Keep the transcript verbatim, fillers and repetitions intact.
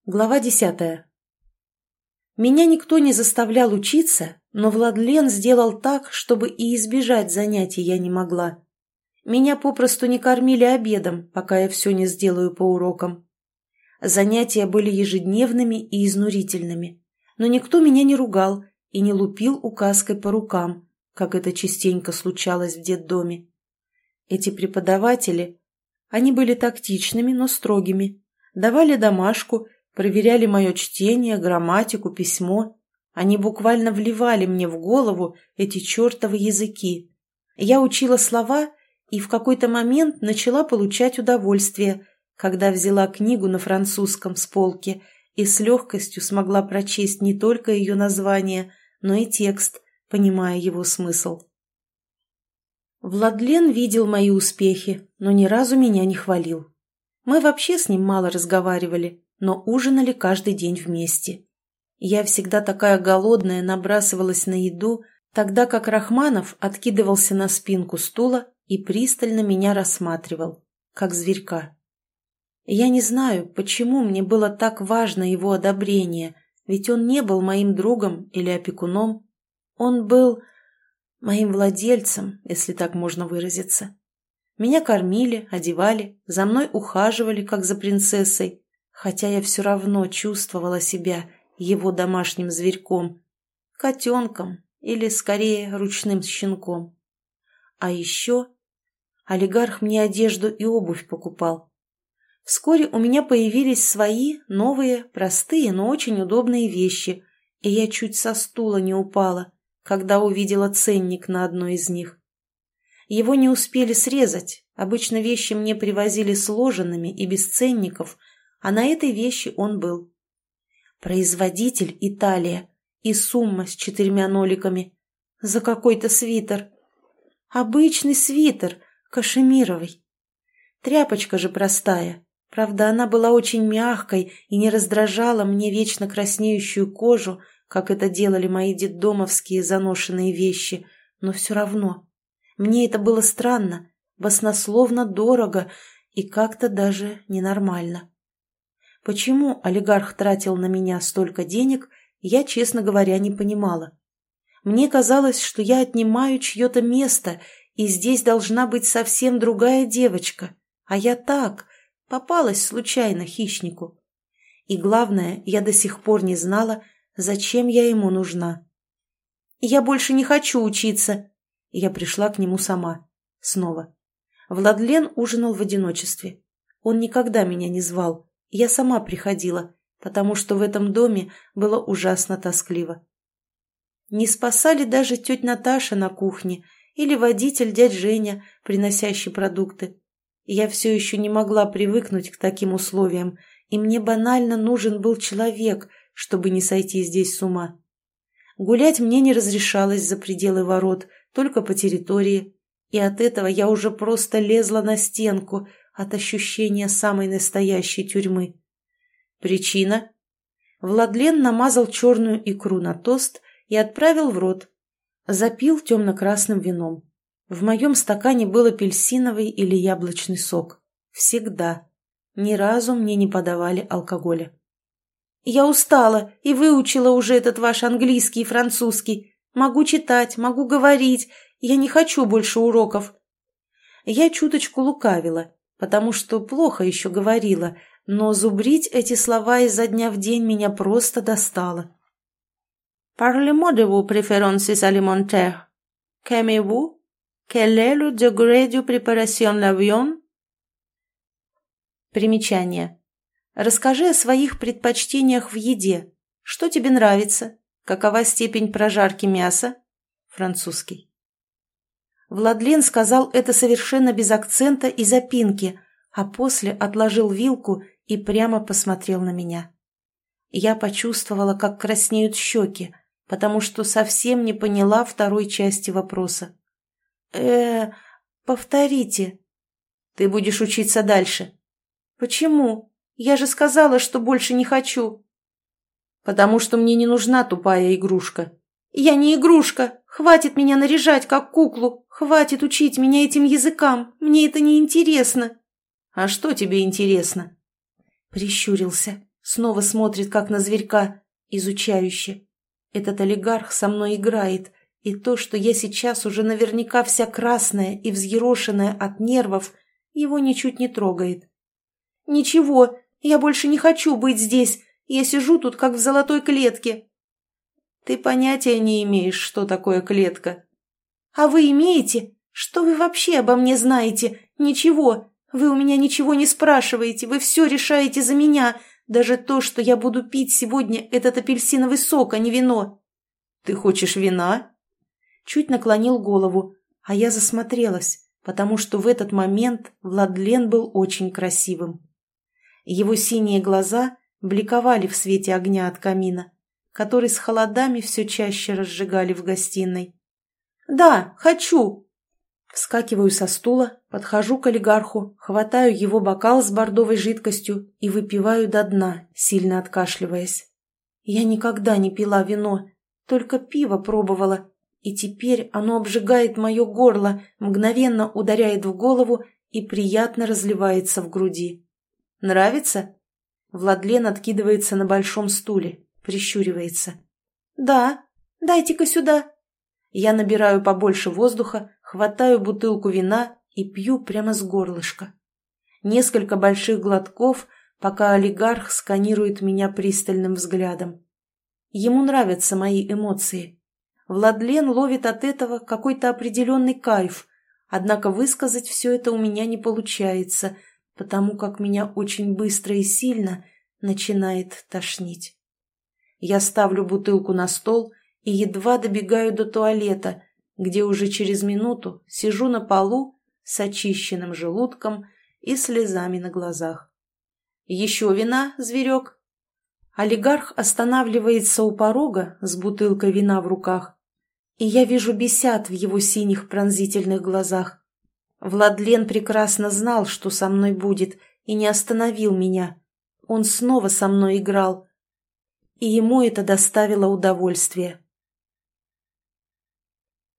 Глава десятая. Меня никто не заставлял учиться, но Владлен сделал так, чтобы и избежать занятий я не могла. Меня попросту не кормили обедом, пока я все не сделаю по урокам. Занятия были ежедневными и изнурительными, но никто меня не ругал и не лупил указкой по рукам, как это частенько случалось в детдоме. Эти преподаватели, они были тактичными, но строгими, давали домашку, проверяли мое чтение, грамматику, письмо. Они буквально вливали мне в голову эти чертовы языки. Я учила слова и в какой-то момент начала получать удовольствие, когда взяла книгу на французском с полки и с легкостью смогла прочесть не только ее название, но и текст, понимая его смысл. Владлен видел мои успехи, но ни разу меня не хвалил. Мы вообще с ним мало разговаривали, но ужинали каждый день вместе. Я всегда такая голодная набрасывалась на еду, тогда как Рахманов откидывался на спинку стула и пристально меня рассматривал, как зверька. Я не знаю, почему мне было так важно его одобрение, ведь он не был моим другом или опекуном. Он был моим владельцем, если так можно выразиться. Меня кормили, одевали, за мной ухаживали, как за принцессой, хотя я все равно чувствовала себя его домашним зверьком, котенком или, скорее, ручным щенком. А еще олигарх мне одежду и обувь покупал. Вскоре у меня появились свои, новые, простые, но очень удобные вещи, и я чуть со стула не упала, когда увидела ценник на одной из них. Его не успели срезать, обычно вещи мне привозили сложенными и без ценников, а на этой вещи он был. Производитель Италия и сумма с четырьмя ноликами. За какой-то свитер. Обычный свитер, кашемировый. Тряпочка же простая. Правда, она была очень мягкой и не раздражала мне вечно краснеющую кожу, как это делали мои детдомовские заношенные вещи, но все равно. Мне это было странно, баснословно дорого и как-то даже ненормально. Почему олигарх тратил на меня столько денег, я, честно говоря, не понимала. Мне казалось, что я отнимаю чье-то место, и здесь должна быть совсем другая девочка, а я так, попалась случайно хищнику. И главное, я до сих пор не знала, зачем я ему нужна. «Я больше не хочу учиться!» Я пришла к нему сама. Снова. Владлен ужинал в одиночестве. Он никогда меня не звал. Я сама приходила, потому что в этом доме было ужасно тоскливо. Не спасали даже тетя Наташа на кухне или водитель дядь Женя, приносящий продукты. Я все еще не могла привыкнуть к таким условиям, и мне банально нужен был человек, чтобы не сойти здесь с ума. Гулять мне не разрешалось за пределы ворот, только по территории, и от этого я уже просто лезла на стенку от ощущения самой настоящей тюрьмы. Причина? Владлен намазал черную икру на тост и отправил в рот. Запил темно-красным вином. В моем стакане был апельсиновый или яблочный сок. Всегда. Ни разу мне не подавали алкоголя. «Я устала и выучила уже этот ваш английский и французский. Могу читать, могу говорить. Я не хочу больше уроков». Я чуточку лукавила, потому что плохо еще говорила, но зубрить эти слова изо дня в день меня просто достало. «Parlez-moi de vos préférences alimentaires. Qu'aimez-vous? Quel est le degré de préparation de la viande?» Примечание. Расскажи о своих предпочтениях в еде. Что тебе нравится? Какова степень прожарки мяса? Французский. Владлен сказал это совершенно без акцента и запинки, а после отложил вилку и прямо посмотрел на меня. Я почувствовала, как краснеют щеки, потому что совсем не поняла второй части вопроса. э повторите. Ты будешь учиться дальше. Почему? Я же сказала, что больше не хочу. Потому что мне не нужна тупая игрушка. Я не игрушка. Хватит меня наряжать, как куклу. Хватит учить меня этим языкам. Мне это не интересно. А что тебе интересно? Прищурился. снова смотрит, как на зверька, изучающе. Этот олигарх со мной играет, и то, что я сейчас уже наверняка вся красная и взъерошенная от нервов, его ничуть не трогает. «Ничего, я больше не хочу быть здесь, я сижу тут, как в золотой клетке». «Ты понятия не имеешь, что такое клетка». «А вы имеете? Что вы вообще обо мне знаете? Ничего. Вы у меня ничего не спрашиваете, вы все решаете за меня. Даже то, что я буду пить сегодня этот апельсиновый сок, а не вино». «Ты хочешь вина?» Чуть наклонил голову, а я засмотрелась, потому что в этот момент Владлен был очень красивым. Его синие глаза бликовали в свете огня от камина, который с холодами все чаще разжигали в гостиной. «Да, хочу!» Вскакиваю со стула, подхожу к олигарху, хватаю его бокал с бордовой жидкостью и выпиваю до дна, сильно откашливаясь. Я никогда не пила вино, только пиво пробовала, и теперь оно обжигает мое горло, мгновенно ударяет в голову и приятно разливается в груди. «Нравится?» Владлен откидывается на большом стуле, прищуривается. «Да, дайте-ка сюда». Я набираю побольше воздуха, хватаю бутылку вина и пью прямо с горлышка. Несколько больших глотков, пока олигарх сканирует меня пристальным взглядом. Ему нравятся мои эмоции. Владлен ловит от этого какой-то определенный кайф, однако высказать все это у меня не получается, потому как меня очень быстро и сильно начинает тошнить. Я ставлю бутылку на стол и едва добегаю до туалета, где уже через минуту сижу на полу с очищенным желудком и слезами на глазах. «Еще вина, зверек?» Олигарх останавливается у порога с бутылкой вина в руках, и я вижу бесят в его синих пронзительных глазах. Владлен прекрасно знал, что со мной будет, и не остановил меня. Он снова со мной играл, и ему это доставило удовольствие.